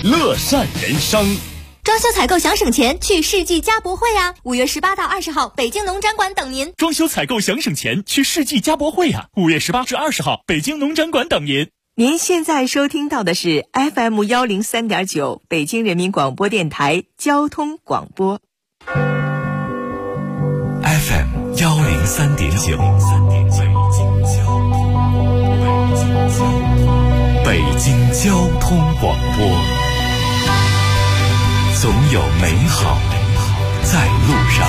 乐善人生。 装修采购想省钱，去世纪家博会啊！5月18到20号，北京农展馆等您。 装修采购想省钱，去世纪家博会啊！5月18至20号，北京农展馆等您。 您现在收听到的是 FM 103.9北京人民广播电台交通广播。 FM 103.9，北京交通广播。总有美好在路上。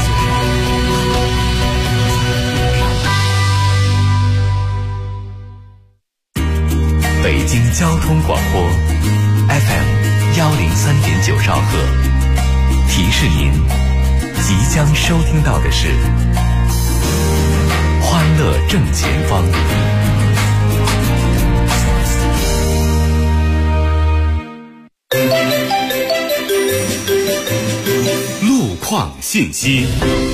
北京交通广播 FM 103.9兆赫，提示您即将收听到的是欢乐正前方。路况信息，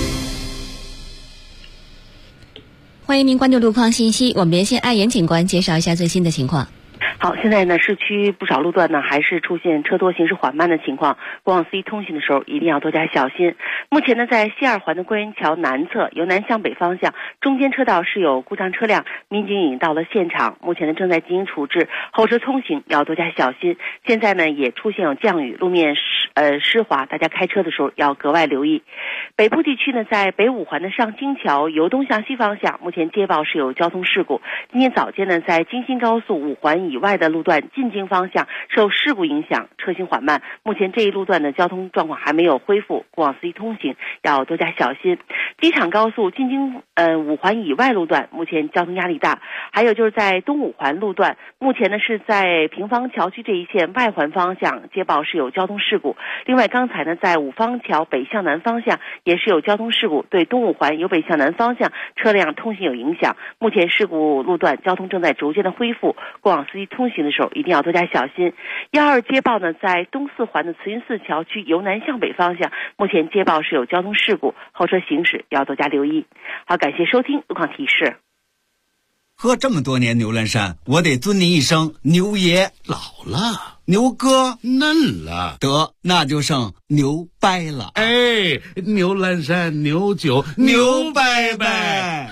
欢迎您关注路况信息。我们连线爱言警官介绍一下最新的情况。 好，现在呢，市区不少路段呢还是出现车多、行驶缓慢的情况，过往司机通行的时候一定要多加小心。目前呢，在西二环的观音桥南侧由南向北方向中间车道是有故障车辆，民警已经到了现场，目前呢正在进行处置，后车通行要多加小心。现在呢也出现有降雨，路面湿滑，大家开车的时候要格外留意。北部地区呢，在北五环的上京桥由东向西方向，目前接报是有交通事故。今天早间呢，在京新高速五环以外的路段进京方向受事故影响，车行缓慢。目前这一路段的交通状况还没有恢复，过往司机通行要多加小心。机场高速进京五环以外路段目前交通压力大，还有就是在东五环路段，目前呢是在平方桥区这一线外环方向接报是有交通事故。另外刚才呢，在五方桥北向南方向也是有交通事故，对东五环由北向南方向车辆通行有影响。目前事故路段交通正在逐渐的恢复，过往司机通行的时候一定要多加小心。12接报呢，在东四环的慈云寺桥区由南向北方向，目前接报是有交通事故，后车行驶要多加留意。好，感谢收听路况提示。 喝这么多年牛栏山，我得尊您一声牛爷。 老了， 牛哥嫩了， 得那就剩牛掰了。 哎，牛栏山牛酒牛掰掰。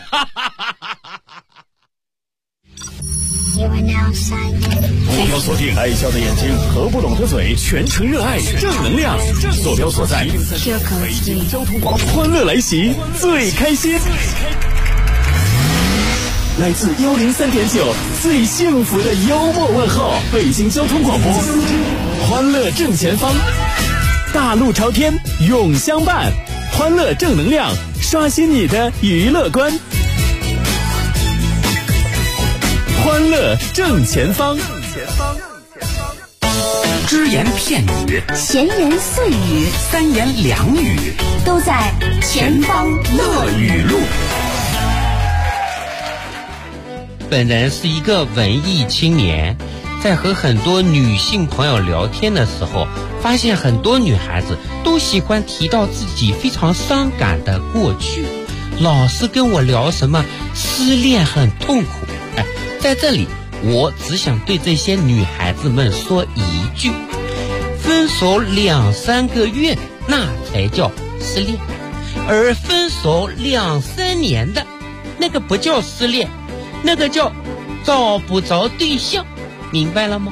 目标锁定爱笑的眼睛和不拢的嘴，全程热爱正能量。坐标所在，北京交通广播，欢乐来袭，最开心。来自103.9最幸福的幽默问候，北京交通广播，欢乐正前方，大路朝天永相伴，欢乐正能量，刷新你的娱乐观。欢乐正前方， 只言片语， 闲言碎语， 三言两语， 都在前方乐语录。 本人是一个文艺青年，在和很多女性朋友聊天的时候，发现很多女孩子都喜欢提到自己非常伤感的过去，老是跟我聊什么失恋很痛苦。在这里我只想对这些女孩子们说一句，分手2-3个月那才叫失恋，而分手2-3年的那个不叫失恋，那个叫找不着对象，明白了吗？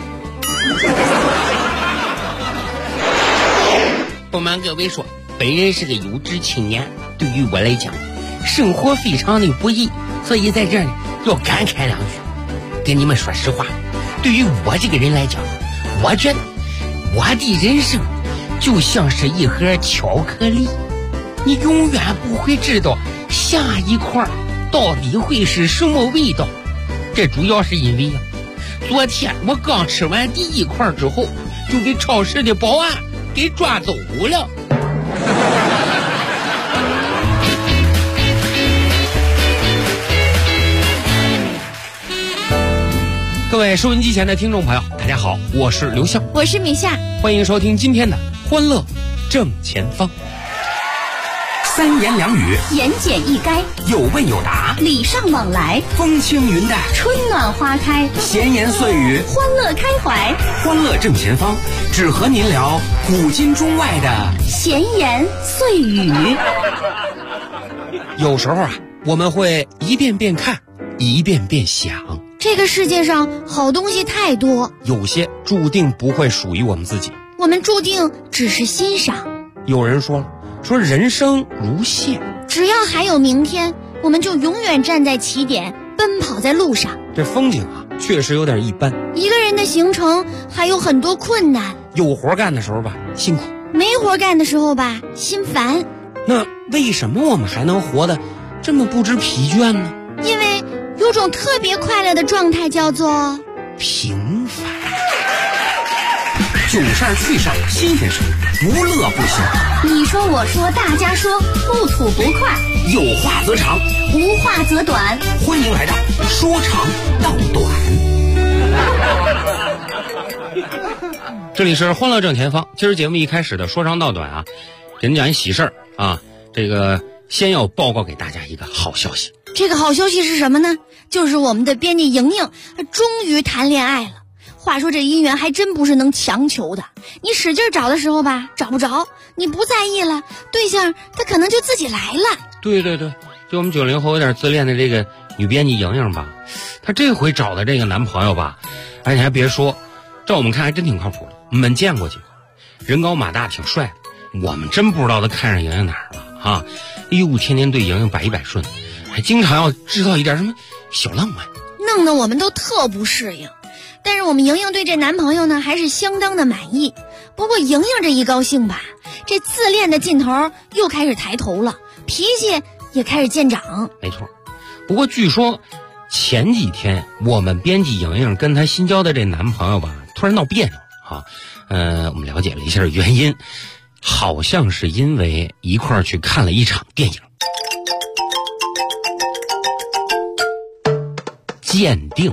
不瞒各位说，本人是个有志青年，对于我来讲生活非常的不易，所以在这儿呢要感慨两句。跟你们说实话，对于我这个人来讲，我觉得我的人生就像是一盒巧克力，你永远不会知道下一块到底会是什么味道。这主要是因为昨天我刚吃完第一块之后，就被超市的保安给抓走了。各位收音机前的听众朋友，大家好，我是刘笑， 我是米夏， 欢迎收听今天的欢乐正前方。 三言两语， 言简意赅， 有问有答， 礼尚往来， 风轻云淡， 春暖花开， 闲言碎语， 欢乐开怀， 欢乐正前方，只和您聊古今中外的闲言碎语。 有时候啊，我们会一遍遍看，一遍遍想。 这个世界上好东西太多， 有些注定不会属于我们自己， 我们注定只是欣赏。 有人说了，说人生如线， 只要还有明天，我们就永远站在起点，奔跑在路上。 这风景啊，确实有点一般。 一个人的行程还有很多困难， 有活干的时候吧，辛苦； 没活干的时候吧，心烦。 那为什么我们还能活得这么不知疲倦呢？ 因为有种特别快乐的状态，叫做平凡。 囧事儿趣事儿新鲜事儿，不乐不行。 你说我说大家说，不吐不快， 有话则长， 无话则短。 欢迎来到说长道短。 这里是欢乐正前方。今儿节目一开始的说长道短啊，给您讲一喜事儿啊。这个先要报告给大家一个好消息。 这个好消息是什么呢？就是我们的编辑莹莹终于谈恋爱了。话说这姻缘还真不是能强求的，你使劲找的时候吧，找不着；你不在意了，对象他可能就自己来了。 对对对，就我们90后有点自恋的这个女编辑莹莹吧，她这回找的这个男朋友吧，而且还别说，照我们看还真挺靠谱的。我们见过几回，人高马大，挺帅的。我们真不知道他看上莹莹哪儿了啊！哎呦，天天对莹莹百依百顺，还经常要制造一点什么小浪漫， 弄得我们都特不适应。但是我们莹莹对这男朋友呢还是相当的满意。不过莹莹这一高兴吧，这自恋的劲头又开始抬头了，脾气也开始见长。 没错。不过据说前几天我们编辑莹莹跟她新交的这男朋友吧，突然闹别扭啊。我们了解了一下原因，好像是因为一块儿去看了一场电影。鉴定。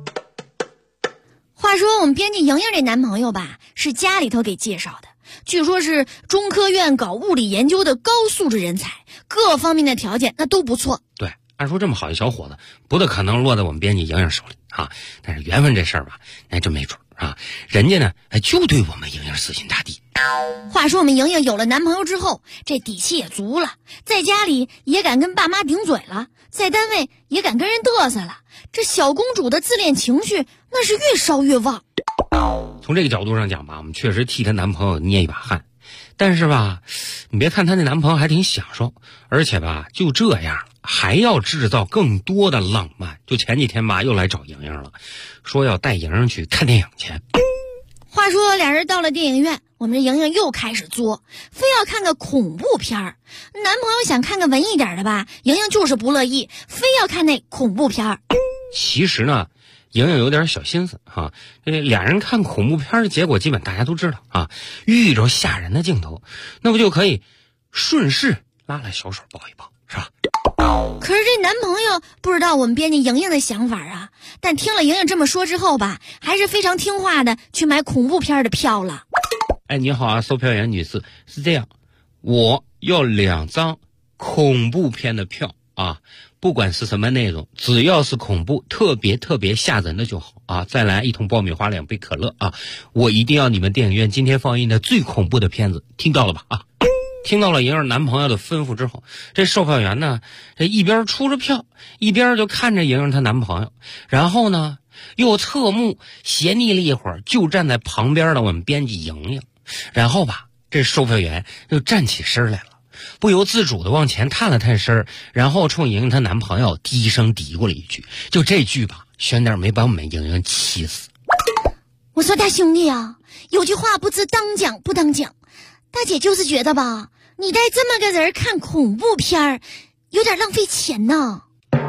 话说我们编辑莹莹这男朋友吧，是家里头给介绍的，据说是中科院搞物理研究的高素质人才，各方面的条件那都不错。 对，按说这么好一小伙子，不大可能落在我们编辑莹莹手里啊。但是缘分这事儿吧，那真没准啊。人家呢，就对我们莹莹死心塌地。 话说我们莹莹有了男朋友之后，这底气也足了，在家里也敢跟爸妈顶嘴了，在单位也敢跟人嘚瑟了。这小公主的自恋情绪那是越烧越旺。 从这个角度上讲吧，我们确实替她男朋友捏一把汗。但是吧，你别看她那男朋友还挺享受，而且吧就这样还要制造更多的浪漫。就前几天吧又来找莹莹了，说要带莹莹去看电影去。 话说俩人到了电影院，我们这莹莹又开始作，非要看个恐怖片儿。男朋友想看个文艺点的吧，莹莹就是不乐意，非要看那恐怖片儿。 其实呢，莹莹有点小心思啊。这俩人看恐怖片的结果基本大家都知道啊，遇着吓人的镜头，那不就可以顺势拉拉小手抱一抱，是吧？ 可是这男朋友不知道我们编辑莹莹的想法啊，但听了莹莹这么说之后吧，还是非常听话的去买恐怖片的票了。 哎，你好啊，售票员女士，是这样，我要2张恐怖片的票啊，不管是什么内容，只要是恐怖特别吓人的就好啊。再来1桶爆米花，2杯可乐啊，我一定要你们电影院今天放映的最恐怖的片子，听到了吧啊？听到了莹莹男朋友的吩咐之后，这售票员呢，这一边出着票，一边就看着莹莹她男朋友，然后呢又侧目斜睨了一会儿，就站在旁边的我们编辑莹莹，然后吧，这售票员又站起身来了，不由自主的往前探了探身，然后冲莹莹她男朋友低声嘀咕了一句，就这句吧，悬点没把我们莹莹气死。 我说大兄弟啊，有句话不知当讲不当讲，大姐就是觉得吧，你带这么个人看恐怖片儿，有点浪费钱呢。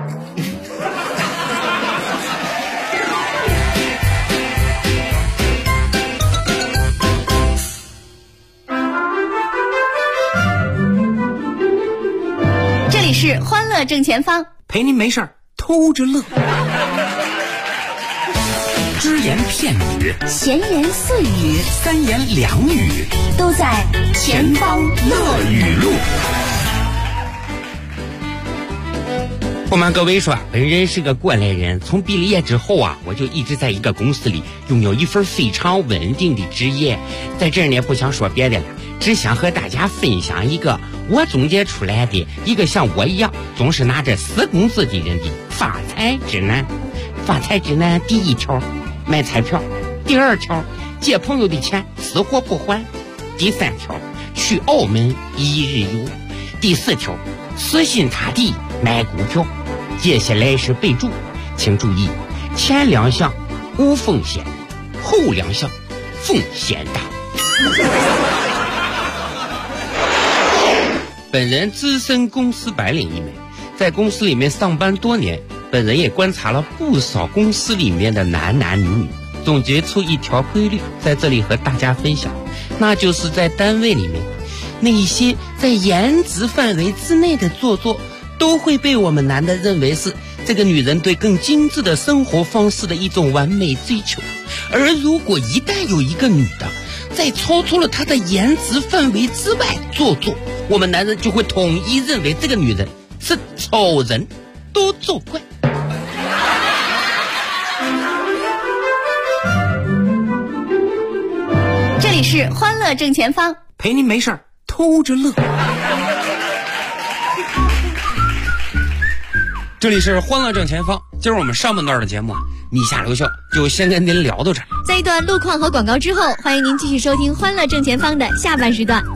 这里是欢乐正前方， 陪您没事儿偷着乐。只言片语， 闲言碎语， 三言两语， 都在前方乐语录。 我们各位说，本人是个过来人，从毕了业之后啊，我就一直在一个公司里拥有一份非常稳定的职业。在这儿呢，不想说别的了，只想和大家分享一个我总结出来的一个像我一样总是拿着死工资的人的发财指南。发财指南第一条，买彩票；第二条，借朋友的钱死活不还；第三条，去澳门一日游；第四条，死心塌地买股票。接下来是备注，请注意，前两项无风险，后两项风险大。本人资深公司白领一枚，在公司里面上班多年，本人也观察了不少公司里面的男男女女，总结出一条规律，在这里和大家分享，那就是在单位里面，那些在颜值范围之内的做作，都会被我们男的认为是这个女人对更精致的生活方式的一种完美追求。而如果一旦有一个女的在超出了她的颜值范围之外做作，我们男人就会统一认为这个女人是丑人多作怪。 这里是欢乐正前方， 陪您没事儿偷着乐。 这里是欢乐正前方，今儿我们上半段的节目啊，米夏刘秀就先跟您聊到这儿。 在一段路况和广告之后，欢迎您继续收听欢乐正前方的下半时段。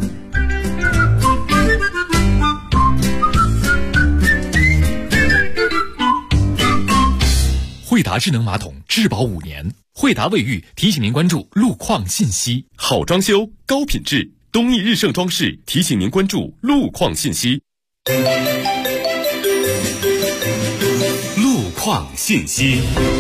惠达智能马桶质保5年，惠达卫浴提醒您关注路况信息。好装修高品质，东义日盛装饰提醒您关注路况信息。路况信息。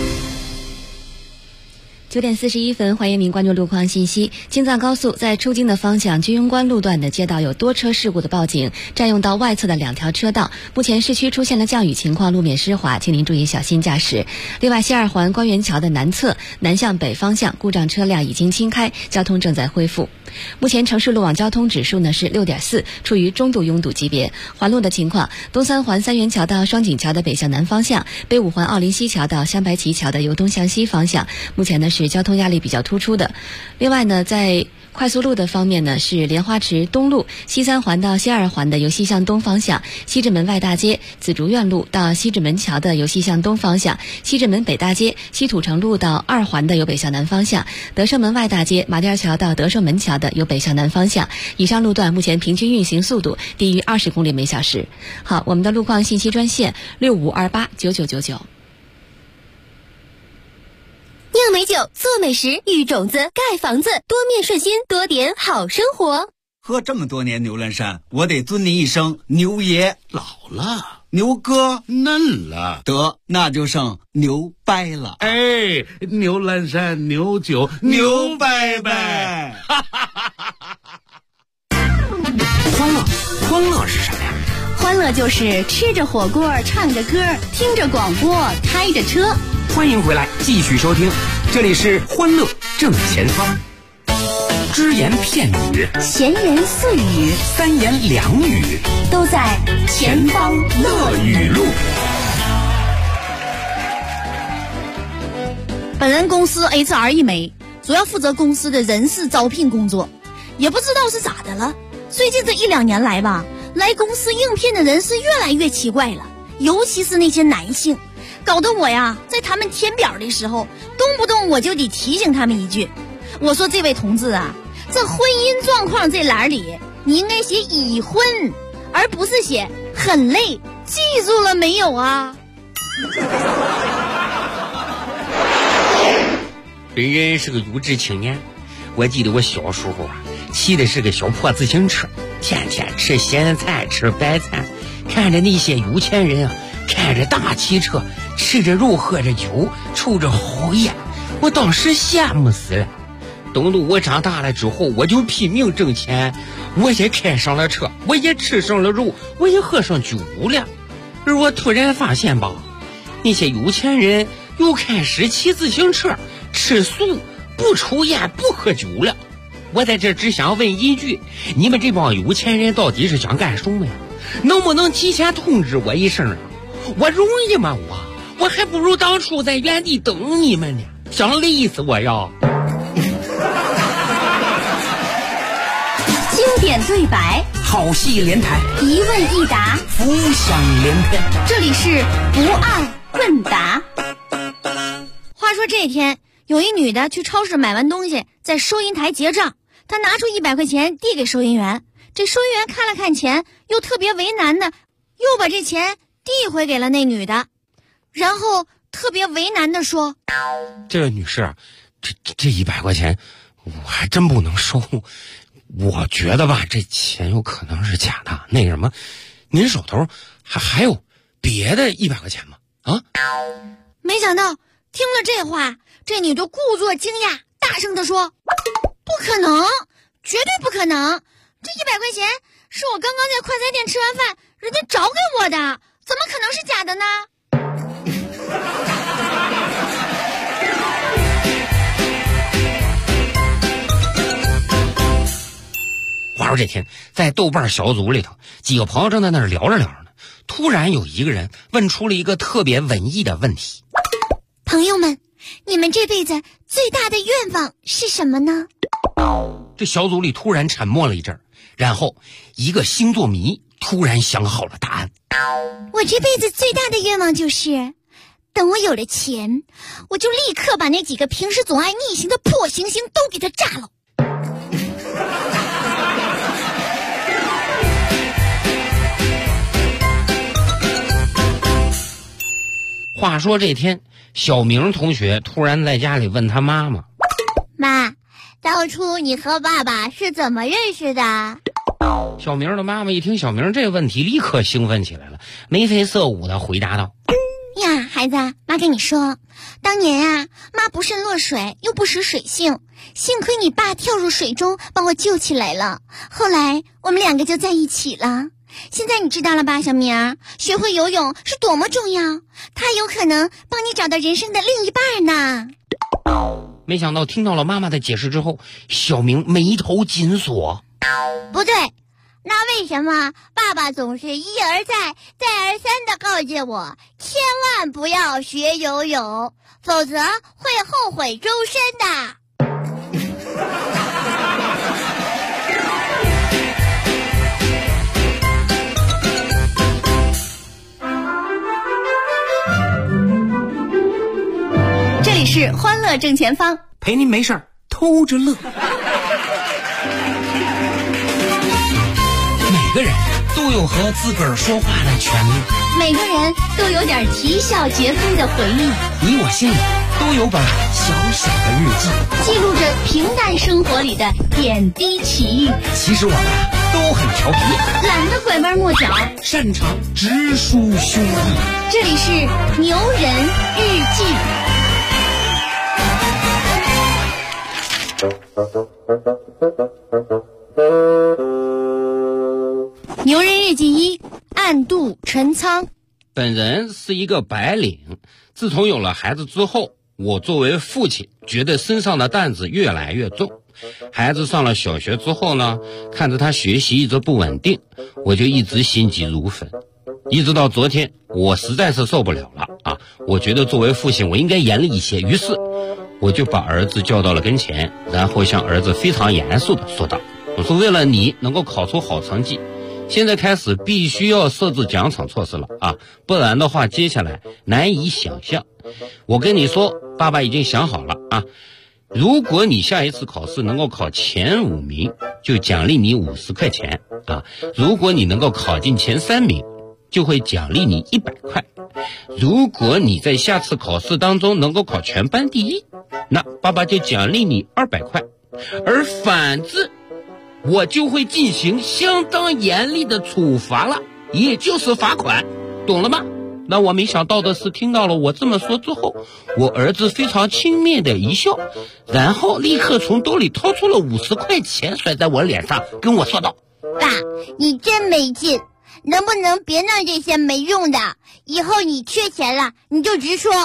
9点41分，欢迎您关注路况信息。京藏高速在出京的方向居庸关路段的街道有多车事故的报警，占用到外侧的2条车道。目前市区出现了降雨情况，路面湿滑，请您注意小心驾驶。另外，西二环官园桥的南侧南向北方向故障车辆已经清开，交通正在恢复。目前城市路网交通指数呢是6.4，处于中度拥堵级别。环路的情况，东三环三元桥到双井桥的北向南方向，北五环奥林西桥到香白旗桥的由东向西方向，目前呢是交通压力比较突出的。另外呢，在快速路的方面呢，是莲花池东路西三环到西二环的由西向东方向，西直门外大街紫竹院路到西直门桥的由西向东方向，西直门北大街西土城路到2环的由北向南方向，德胜门外大街马甸桥到德胜门桥的由北向南方向。以上路段目前平均运行速度低于20公里每小时。好，我们的路况信息专线65289999。 酿美酒，做美食，育种子，盖房子，多面顺心，多点好生活。 喝这么多年牛栏山，我得尊您一声牛爷。 老了， 牛哥嫩了， 得那就剩牛掰了。 哎，牛栏山牛酒牛掰掰。 欢乐是什么呀？ 欢乐就是吃着火锅，唱着歌，听着广播，开着车。 欢迎回来，继续收听，这里是欢乐正前方。只言片语， 闲言碎语， 三言两语， 都在前方乐语录。本人公司 HR 一枚，主要负责公司的人事招聘工作。也不知道是咋的了，最近这1-2年来吧，来公司应聘的人是越来越奇怪了，尤其是那些男性，搞得我呀，在他们填表的时候，动不动我就得提醒他们一句，我说这位同志啊，这婚姻状况这栏里，你应该写已婚，而不是写很累，记住了没有啊？ 本人是个有志青年，我记得我小时候啊，骑的是个小破自行车，天天吃咸菜吃白菜，看着那些有钱人啊，开着大汽车，吃着肉喝着酒，抽着好烟，我当时羡慕死了。等到我长大了之后，我就拼命挣钱，我也开上了车，我也吃上了肉，我也喝上酒了。而我突然发现吧，那些有钱人又开始骑自行车，吃素，不抽烟不喝酒了。我在这只想问一句，你们这帮有钱人到底是想干什么呀？能不能提前通知我一声啊？ 我容易吗？我还不如当初在原地等你们呢，想累死我呀！ 经典对白， 好戏连台， 一问一答， 浮想联翩。 这里是不二问答。话说这天，有一女的去超市买完东西，在收银台结账，她拿出100块钱递给收银员，这收银员看了看钱，又特别为难的又把这钱递回给了那女的，然后特别为难的说： 这位女士，这100块钱我还真不能收，我觉得吧，这钱有可能是假的。那什么，您手头还有别的100块钱吗？啊？ 没想到听了这话，这女的故作惊讶，大声地说：不可能，绝对不可能，这100块钱是我刚刚在快餐店吃完饭人家找给我的，怎么可能是假的呢？ 话说这天，在豆瓣小组里头，几个朋友正在那儿聊着呢，突然有一个人问出了一个特别文艺的问题： 朋友们，你们这辈子最大的愿望是什么呢？ 这小组里突然沉默了一阵，然后一个星座迷突然想好了答案： 我这辈子最大的愿望就是，等我有了钱，我就立刻把那几个平时总爱逆行的破行星都给它炸了。 话说这天，小明同学突然在家里问他妈妈： 妈，当初你和爸爸是怎么认识的？ 小明的妈妈一听小明这个问题，立刻兴奋起来了，眉飞色舞的回答道： 呀，孩子，妈跟你说，当年啊，妈不慎落水，又不识水性，幸亏你爸跳入水中把我救起来了，后来我们2个就在一起了。现在你知道了吧，小明，学会游泳是多么重要，它有可能帮你找到人生的另一半呢。 没想到听到了妈妈的解释之后，小明眉头紧锁。 不对，那为什么爸爸总是一而再再而三地告诫我，千万不要学游泳，否则会后悔终身的？这里是欢乐正前方， 陪您没事儿偷着乐。每个人都有和自个儿说话的权利， 每个人都有点啼笑皆非的回忆， 你我心里都有本小小的日记， 记录着平淡生活里的点滴奇遇。 其实我们都很调皮， 懒得拐弯抹角， 擅长直抒胸臆。 这里是牛人日记。牛人日记1，暗度陈仓。 本人是一个白领，自从有了孩子之后，我作为父亲觉得身上的担子越来越重。孩子上了小学之后呢，看着他学习一直不稳定，我就一直心急如焚。一直到昨天，我实在是受不了了啊！我觉得作为父亲我应该严厉一些，于是我就把儿子叫到了跟前，然后向儿子非常严肃地说道：我说为了你能够考出好成绩，现在开始必须要设置奖惩措施了啊，不然的话接下来难以想象。我跟你说，爸爸已经想好了啊，如果你下一次考试能够考前5名，就奖励你50块钱啊；如果你能够考进前3名，就会奖励你100块。如果你在下次考试当中能够考全班第1，那爸爸就奖励你200块。而反之，我就会进行相当严厉的处罚了，也就是罚款，懂了吗？那我没想到的是，听到了我这么说之后，我儿子非常轻蔑的一笑，然后立刻从兜里掏出了50块钱甩在我脸上，跟我说道： 爸，你真没劲，能不能别弄这些没用的，以后你缺钱了你就直说。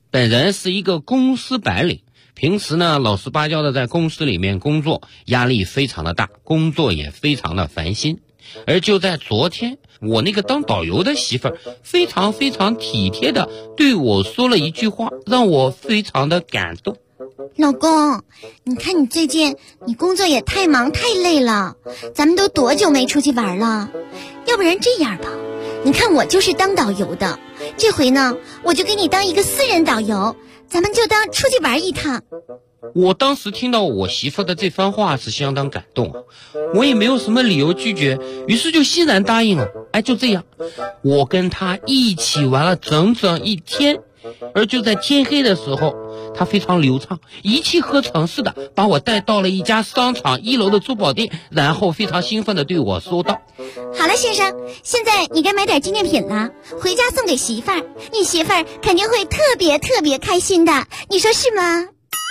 本人是一个公司白领，平时呢老实巴交的在公司里面工作，压力非常的大，工作也非常的烦心。而就在昨天，我那个当导游的媳妇儿非常非常体贴的对我说了一句话，让我非常的感动。 老公，你看你最近你工作也太忙太累了，咱们都多久没出去玩了？要不然这样吧，你看我就是当导游的，这回呢我就给你当一个私人导游，咱们就当出去玩一趟。 我当时听到我媳妇的这番话是相当感动啊，我也没有什么理由拒绝，于是就欣然答应了。就这样，我跟她一起玩了整整一天。而就在天黑的时候，她非常流畅，一气呵成似的把我带到了一家商场1楼的珠宝店，然后非常兴奋的对我说道： 好了先生，现在你该买点纪念品了，回家送给媳妇儿，你媳妇儿肯定会特别特别开心的，你说是吗？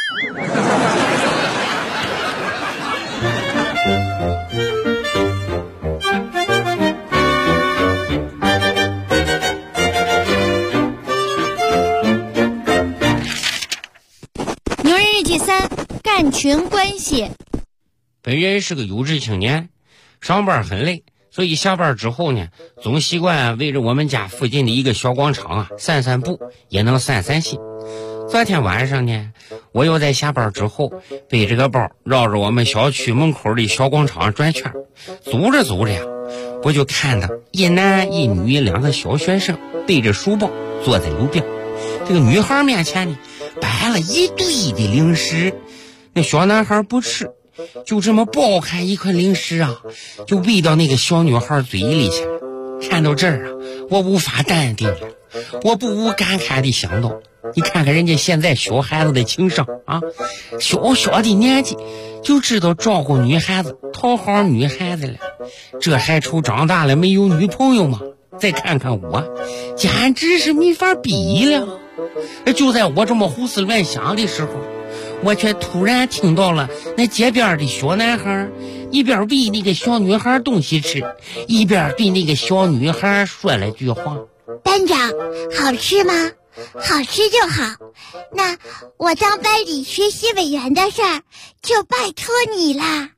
牛人日记3，干群关系。 本人是个有志青年，上班很累，所以下班之后呢，总习惯围着我们家附近的一个小广场散散步，也能散散心。昨天晚上呢，我又在下班之后背着个包绕着我们小区门口的小广场转圈，走着走着呀，我就看到一男一女2个小学生背着书包坐在路边，这个女孩面前呢摆了一堆的零食，那小男孩不吃，就这么剥开一块零食就喂到那个小女孩嘴里去了。看到这儿我无法淡定了，我不无感慨地想到，你看看人家现在小孩子的情商小小的年纪就知道照顾女孩子，讨好女孩子了，这还愁长大了没有女朋友吗？再看看我，简直是没法比了。就在我这么胡思乱想的时候，我却突然听到了那街边的小男孩一边喂那个小女孩东西吃，一边对那个小女孩说了句话： 班长，好吃吗？好吃就好，那我当班里学习委员的事儿就拜托你啦。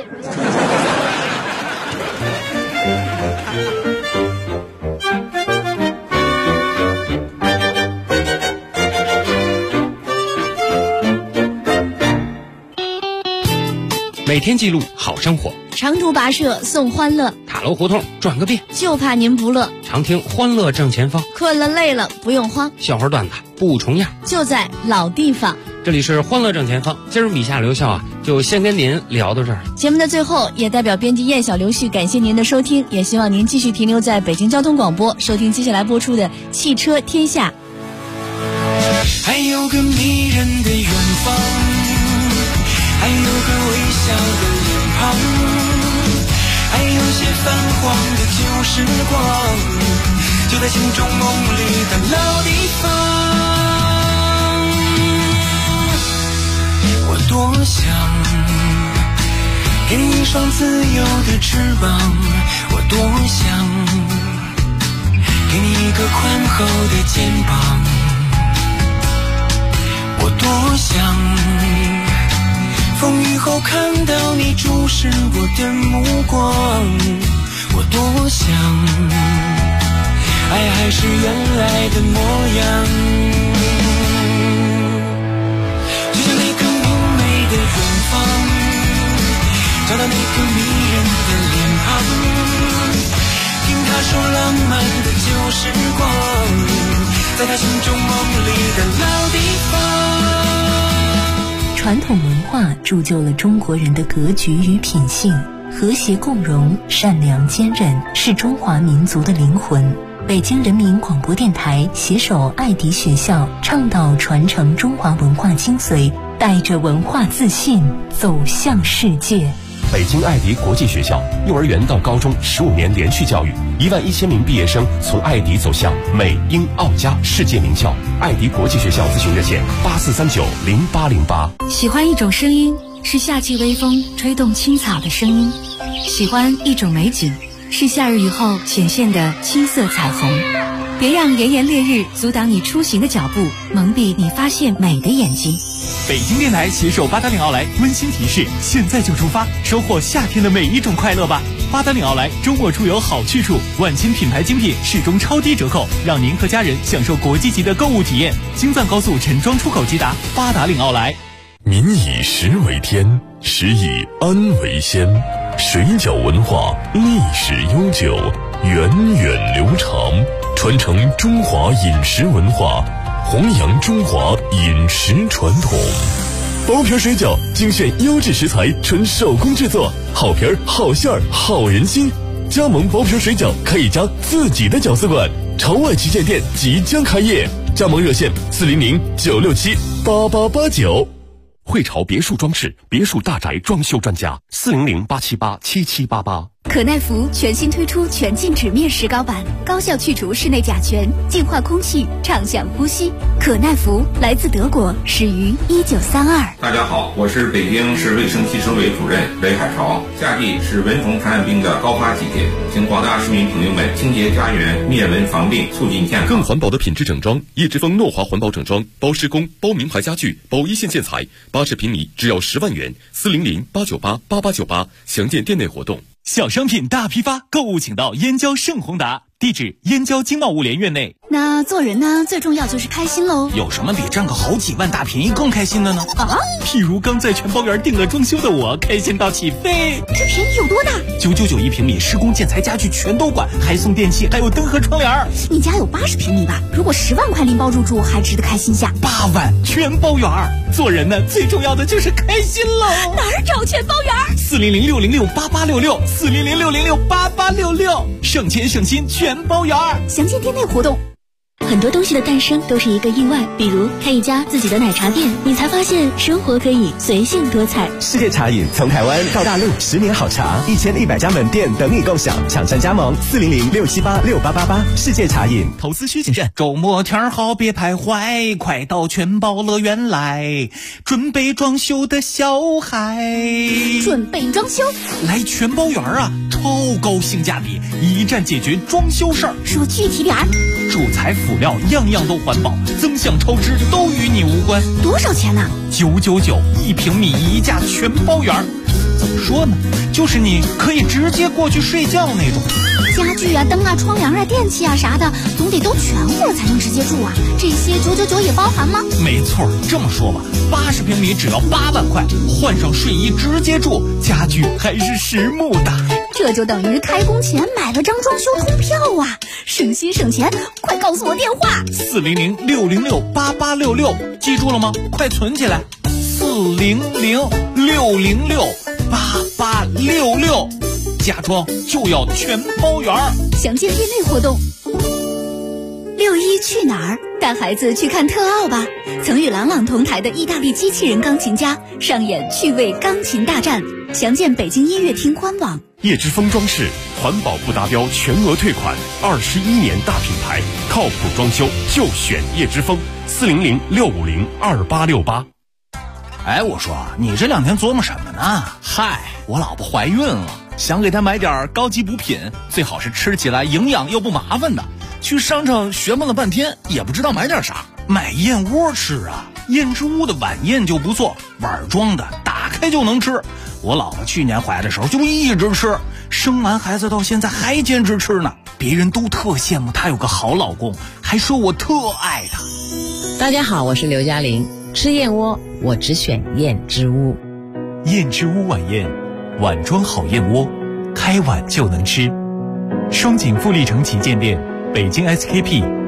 每天记录好生活， 长途跋涉送欢乐， 塔楼胡同转个遍， 就怕您不乐。 常听欢乐正前方， 困了累了不用慌， 笑话段子不重样， 就在老地方。 这里是欢乐正前方，今儿米夏留校就先跟您聊到这儿。 节目的最后，也代表编辑燕小刘旭感谢您的收听，也希望您继续停留在北京交通广播，收听接下来播出的汽车天下。 还有个迷人的远方，还有个微笑的脸庞，还有些泛黄的旧时光，就在心中梦里的老地方。我多想给你一双自由的翅膀，我多想给你一个宽厚的肩膀，我多想风雨后看到你注视我的目光，我多想爱还是原来的模样，就像那个明媚的远方，找到那个迷人的脸庞，听他说浪漫的旧时光，在他心中梦里的老地方。 传统文化铸就了中国人的格局与品性，和谐共荣、善良坚韧是中华民族的灵魂。北京人民广播电台携手爱迪学校，倡导传承中华文化精髓，带着文化自信走向世界。 北京爱迪国际学校幼儿园到高中15年连续教育，11000名毕业生从爱迪走向美英澳加世界名校。爱迪国际学校咨询热线84390808。 喜欢一种声音，是夏季微风吹动青草的声音；喜欢一种美景，是夏日雨后显现的青色彩虹。 别让炎炎烈日阻挡你出行的脚步，蒙蔽你发现美的眼睛。 北京电台携手八达岭奥莱温馨提示：现在就出发，收获夏天的每一种快乐吧！八达岭奥莱周末出游好去处，万千品牌精品始终超低折扣，让您和家人享受国际级的购物体验。京藏高速陈庄出口直达八达岭奥莱。 民以食为天，食以安为先。水饺文化历史悠久，源远流长，传承中华饮食文化，弘扬中华饮食传统。包皮水饺精选优质食材，纯手工制作，好皮儿好馅儿好人心。加盟包皮水饺开一家自己的饺子馆，朝外旗舰店即将开业，加盟热线400-967-8889。汇潮别墅装饰，别墅大宅装修专家，400-878-7788。 可耐福全新推出全净纸面石膏版，高效去除室内甲醛，净化空气，畅享呼吸。可耐福来自德国，始于1932。 大家好，我是北京市卫生计生委主任雷海潮。夏季是蚊虫传染病的高发季节，请广大市民朋友们清洁家园，灭蚊防病，促进健康。 更环保的品质整装，叶之峰诺华环保整装，包施工，包名牌家具，包一线建材，80平米只要10万元，400-898-8898，详见店内活动。 小商品大批发，购物请到燕郊盛宏达，地址燕郊经贸物联院内。 那做人呢，最重要就是开心喽。 有什么比赚个好几万大便宜更开心的呢？ 啊， 譬如刚在全包园订了装修的我，开心到起飞。 这便宜有多大 ？999一平米，施工建材家具全都管，还送电器，还有灯和窗帘。 你家有80平米吧？如果10万块拎包入住，还值得开心下。 8万全包园。做人呢，最重要的就是开心喽。 哪儿找全包园 ？400-606-8866，400-606-8866，省钱省心全包园。 详见店内活动。 很多东西的诞生都是一个意外，比如开一家自己的奶茶店，你才发现生活可以随性多彩。 世界茶饮从台湾到大陆，10年好茶，1100家门店等你共享，抢占加盟400-678-6888。世界茶饮。 投资需谨慎。周末天好别徘徊，快到全包乐园来，准备装修的小孩。 准备装修？ 来全包园啊，超高性价比，一站解决装修事儿。 说具体点儿。 主材辅料样样都环保，增项超支都与你无关。 多少钱呢 ？999一平米一价全包园。怎么说呢？就是你可以直接过去睡觉那种。 家具啊、灯啊、窗帘啊、电器啊啥的，总得都全乎了才能直接住啊。这些999也包含吗？ 没错，这么说吧，80平米只要8万块，换上睡衣直接住，家具还是实木的。 这就等于开工前买了张装修通票啊，省心省钱！快告诉我电话 ，400-606-8866，记住了吗？快存起来，400-606-8866，家装就要全包园。 详见店内活动。6·1去哪儿？带孩子去看特奥吧！曾与郎朗同台的意大利机器人钢琴家上演趣味钢琴大战，详见北京音乐厅官网。 叶之峰装饰，环保不达标全额退款，21年大品牌，靠谱装修就选叶之峰，400-650-2868。 哎，我说你这2天琢磨什么呢？嗨，我老婆怀孕了，想给她买点高级补品，最好是吃起来营养又不麻烦的。去商场学问了半天，也不知道买点啥，买燕窝吃啊。燕之屋的晚宴就不错，碗装的，打开就能吃。我老婆去年怀的时候就一直吃，生完孩子到现在还坚持吃呢。别人都特羡慕她有个好老公，还说我特爱她。 大家好，我是刘嘉玲。吃燕窝，我只选燕之屋。 燕之屋晚宴，碗装好燕窝，开碗就能吃。双井富力城旗舰店，北京 SKP